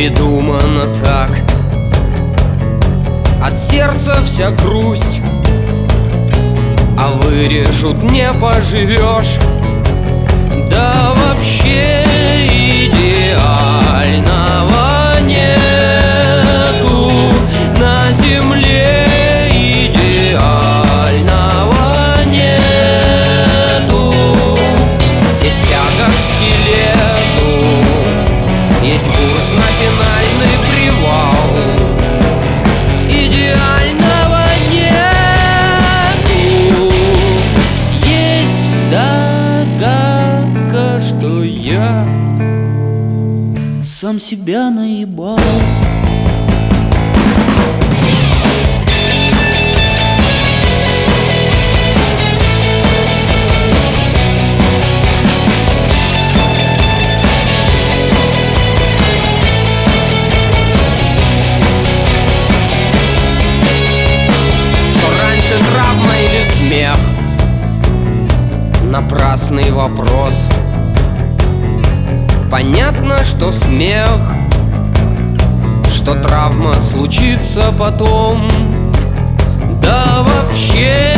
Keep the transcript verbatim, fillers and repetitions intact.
придумано так. От сердца вся грусть, а вырежут не поживешь. Да вообще идеального нету на земле, идеального нету. Есть тяга к скелету, есть курс на финальный привал. Идеального нету. Есть догадка, что я сам себя наебал. Травма или смех? Напрасный вопрос. Понятно, что смех, что травма случится потом. Да вообще